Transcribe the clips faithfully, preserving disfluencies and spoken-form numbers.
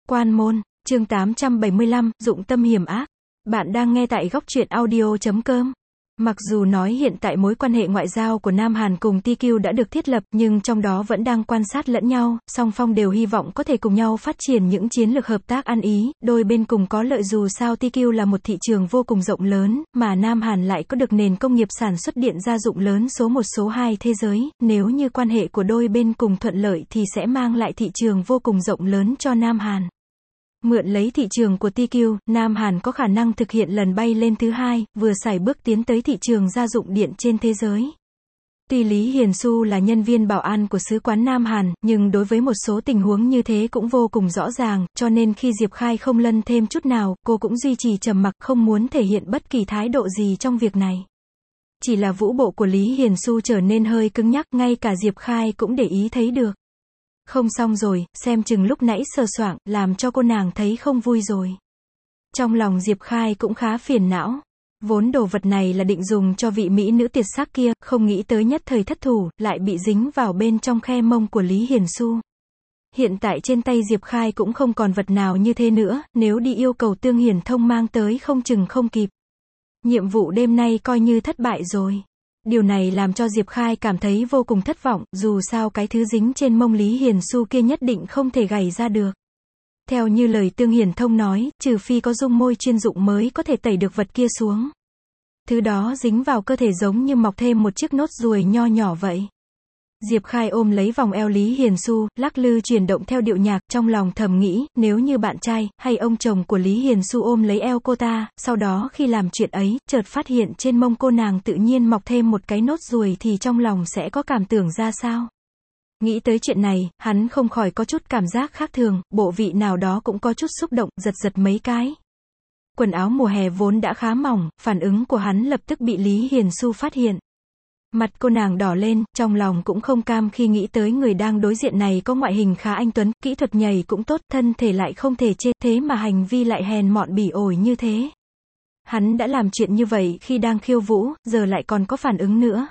Quan môn, chương tám trăm bảy mươi lăm, dụng tâm hiểm ác. Bạn đang nghe tại góc truyện audio chấm com. Mặc dù nói hiện tại mối quan hệ ngoại giao của Nam Hàn cùng Ti Kiu đã được thiết lập, nhưng trong đó vẫn đang quan sát lẫn nhau, song phương đều hy vọng có thể cùng nhau phát triển những chiến lược hợp tác ăn ý, đôi bên cùng có lợi dù sao Ti Kiu là một thị trường vô cùng rộng lớn, mà Nam Hàn lại có được nền công nghiệp sản xuất điện gia dụng lớn số một số hai thế giới, nếu như quan hệ của đôi bên cùng thuận lợi thì sẽ mang lại thị trường vô cùng rộng lớn cho Nam Hàn. Mượn lấy thị trường của Ti Kiu, Nam Hàn có khả năng thực hiện lần bay lên thứ hai, vừa sải bước tiến tới thị trường gia dụng điện trên thế giới. Tuy Lý Hiền Xu là nhân viên bảo an của sứ quán Nam Hàn, nhưng đối với một số tình huống như thế cũng vô cùng rõ ràng, cho nên khi Diệp Khai không lân thêm chút nào, cô cũng duy trì trầm mặc, không muốn thể hiện bất kỳ thái độ gì trong việc này. Chỉ là vũ bộ của Lý Hiền Xu trở nên hơi cứng nhắc, ngay cả Diệp Khai cũng để ý thấy được. Không xong rồi, xem chừng lúc nãy sờ soạng, làm cho cô nàng thấy không vui rồi. Trong lòng Diệp Khai cũng khá phiền não. Vốn đồ vật này là định dùng cho vị mỹ nữ tuyệt sắc kia, không nghĩ tới nhất thời thất thủ, lại bị dính vào bên trong khe mông của Lý Hiền Xu. Hiện tại trên tay Diệp Khai cũng không còn vật nào như thế nữa, nếu đi yêu cầu Tương Hiển Thông mang tới không chừng không kịp. Nhiệm vụ đêm nay coi như thất bại rồi. Điều này làm cho Diệp Khai cảm thấy vô cùng thất vọng, dù sao cái thứ dính trên mông Lý Hiền Xu kia nhất định không thể gảy ra được. Theo như lời Tương Hiển Thông nói, trừ phi có dung môi chuyên dụng mới có thể tẩy được vật kia xuống. Thứ đó dính vào cơ thể giống như mọc thêm một chiếc nốt ruồi nho nhỏ vậy. Diệp Khai ôm lấy vòng eo Lý Hiền Xu, lắc lư chuyển động theo điệu nhạc, trong lòng thầm nghĩ, nếu như bạn trai, hay ông chồng của Lý Hiền Xu ôm lấy eo cô ta, sau đó khi làm chuyện ấy, chợt phát hiện trên mông cô nàng tự nhiên mọc thêm một cái nốt ruồi thì trong lòng sẽ có cảm tưởng ra sao? Nghĩ tới chuyện này, hắn không khỏi có chút cảm giác khác thường, bộ vị nào đó cũng có chút xúc động, giật giật mấy cái. Quần áo mùa hè vốn đã khá mỏng, phản ứng của hắn lập tức bị Lý Hiền Xu phát hiện. Mặt cô nàng đỏ lên, trong lòng cũng không cam khi nghĩ tới người đang đối diện này có ngoại hình khá anh tuấn, kỹ thuật nhảy cũng tốt, thân thể lại không thể chê, thế mà hành vi lại hèn mọn bỉ ổi như thế. Hắn đã làm chuyện như vậy khi đang khiêu vũ, giờ lại còn có phản ứng nữa.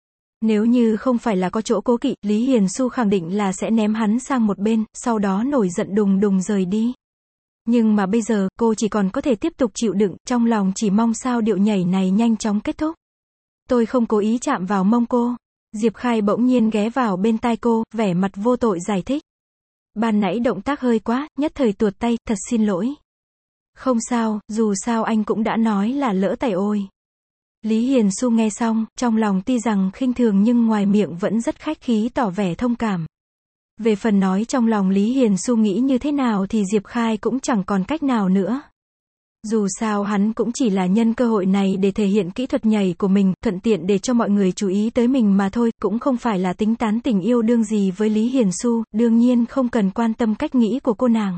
Nếu như không phải là có chỗ cố kỵ, Lý Hiền Xu khẳng định là sẽ ném hắn sang một bên, sau đó nổi giận đùng đùng rời đi. Nhưng mà bây giờ, cô chỉ còn có thể tiếp tục chịu đựng, trong lòng chỉ mong sao điệu nhảy này nhanh chóng kết thúc. Tôi không cố ý chạm vào mông cô. Diệp Khai bỗng nhiên ghé vào bên tai cô, vẻ mặt vô tội giải thích. Ban nãy động tác hơi quá, nhất thời tuột tay, thật xin lỗi. Không sao, dù sao anh cũng đã nói là lỡ tay ôi. Lý Hiền Xu nghe xong, trong lòng tuy rằng khinh thường nhưng ngoài miệng vẫn rất khách khí tỏ vẻ thông cảm. Về phần nói trong lòng Lý Hiền Xu nghĩ như thế nào thì Diệp Khai cũng chẳng còn cách nào nữa. Dù sao hắn cũng chỉ là nhân cơ hội này để thể hiện kỹ thuật nhảy của mình, thuận tiện để cho mọi người chú ý tới mình mà thôi, cũng không phải là tính tán tình yêu đương gì với Lý Hiền Xu, đương nhiên không cần quan tâm cách nghĩ của cô nàng.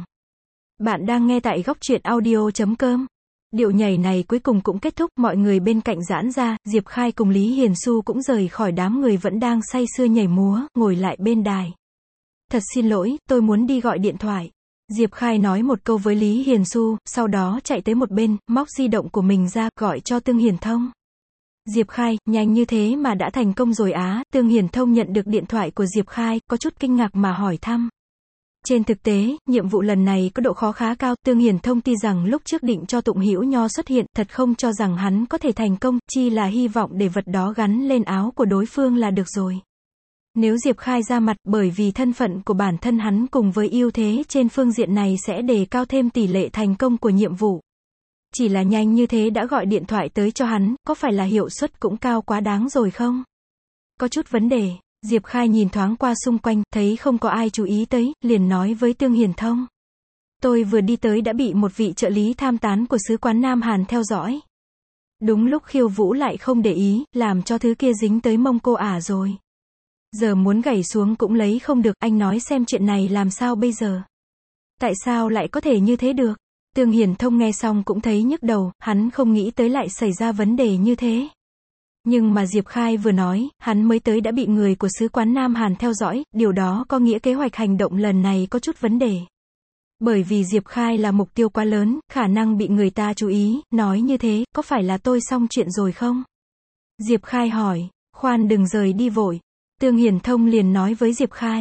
Bạn đang nghe tại góc truyện audio chấm com. Điệu nhảy này cuối cùng cũng kết thúc, mọi người bên cạnh giãn ra, Diệp Khai cùng Lý Hiền Xu cũng rời khỏi đám người vẫn đang say sưa nhảy múa, ngồi lại bên đài. Thật xin lỗi, tôi muốn đi gọi điện thoại. Diệp Khai nói một câu với Lý Hiền Xu, sau đó chạy tới một bên, móc di động của mình ra, gọi cho Tương Hiển Thông. Diệp Khai, nhanh như thế mà đã thành công rồi á. Tương Hiển Thông nhận được điện thoại của Diệp Khai, có chút kinh ngạc mà hỏi thăm. Trên thực tế, nhiệm vụ lần này có độ khó khá cao, Tương Hiển Thông tuy rằng lúc trước định cho Tụng Hữu Nho xuất hiện, thật không cho rằng hắn có thể thành công, chi là hy vọng để vật đó gắn lên áo của đối phương là được rồi. Nếu Diệp Khai ra mặt, bởi vì thân phận của bản thân hắn cùng với ưu thế trên phương diện này sẽ đề cao thêm tỷ lệ thành công của nhiệm vụ. Chỉ là nhanh như thế đã gọi điện thoại tới cho hắn, có phải là hiệu suất cũng cao quá đáng rồi không? Có chút vấn đề. Diệp Khai nhìn thoáng qua xung quanh, thấy không có ai chú ý tới, liền nói với Tương Hiển Thông. Tôi vừa đi tới đã bị một vị trợ lý tham tán của sứ quán Nam Hàn theo dõi. Đúng lúc khiêu vũ lại không để ý, làm cho thứ kia dính tới mông cô ả rồi. Giờ muốn gảy xuống cũng lấy không được, anh nói xem chuyện này làm sao bây giờ? Tại sao lại có thể như thế được? Tương Hiển Thông nghe xong cũng thấy nhức đầu, hắn không nghĩ tới lại xảy ra vấn đề như thế. Nhưng mà Diệp Khai vừa nói, hắn mới tới đã bị người của sứ quán Nam Hàn theo dõi, điều đó có nghĩa kế hoạch hành động lần này có chút vấn đề. Bởi vì Diệp Khai là mục tiêu quá lớn, khả năng bị người ta chú ý, nói như thế, có phải là tôi xong chuyện rồi không? Diệp Khai hỏi, khoan đừng rời đi vội. Tương Hiển Thông liền nói với Diệp Khai.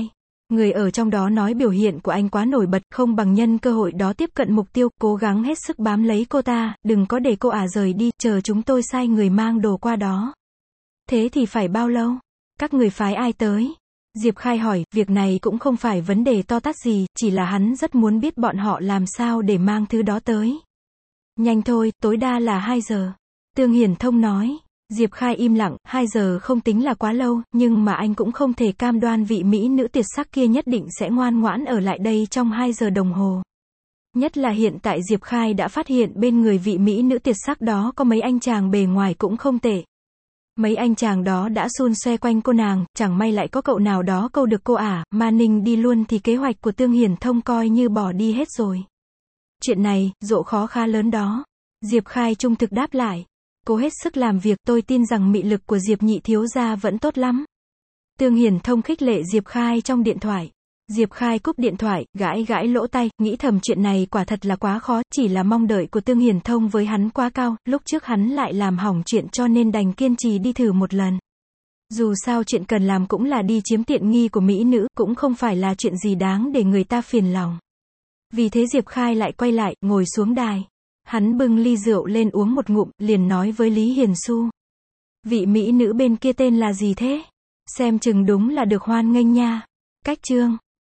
Người ở trong đó nói biểu hiện của anh quá nổi bật, không bằng nhân cơ hội đó tiếp cận mục tiêu, cố gắng hết sức bám lấy cô ta, đừng có để cô ả rời đi, chờ chúng tôi sai người mang đồ qua đó. Thế thì phải bao lâu? Các người phái ai tới? Diệp Khai hỏi, việc này cũng không phải vấn đề to tát gì, chỉ là hắn rất muốn biết bọn họ làm sao để mang thứ đó tới. Nhanh thôi, tối đa là hai giờ. Tương Hiển Thông nói. Diệp Khai im lặng, hai giờ không tính là quá lâu, nhưng mà anh cũng không thể cam đoan vị mỹ nữ tuyệt sắc kia nhất định sẽ ngoan ngoãn ở lại đây trong hai giờ đồng hồ. Nhất là hiện tại Diệp Khai đã phát hiện bên người vị mỹ nữ tuyệt sắc đó có mấy anh chàng bề ngoài cũng không tệ. Mấy anh chàng đó đã xun xoe quanh cô nàng, chẳng may lại có cậu nào đó câu được cô ả, mà Ninh đi luôn thì kế hoạch của Tương Hiển Thông coi như bỏ đi hết rồi. Chuyện này, độ khó khá lớn đó. Diệp Khai trung thực đáp lại. Cố hết sức làm việc, tôi tin rằng mị lực của Diệp nhị thiếu gia vẫn tốt lắm. Tương Hiển Thông khích lệ Diệp Khai trong điện thoại. Diệp Khai cúp điện thoại, gãi gãi lỗ tai, nghĩ thầm chuyện này quả thật là quá khó, chỉ là mong đợi của Tương Hiển Thông với hắn quá cao, lúc trước hắn lại làm hỏng chuyện cho nên đành kiên trì đi thử một lần. Dù sao chuyện cần làm cũng là đi chiếm tiện nghi của mỹ nữ, cũng không phải là chuyện gì đáng để người ta phiền lòng. Vì thế Diệp Khai lại quay lại, ngồi xuống đài. Hắn bưng ly rượu lên uống một ngụm, liền nói với Lý Hiền Xu. Vị mỹ nữ bên kia tên là gì thế? Xem chừng đúng là được hoan nghênh nha. Cách chương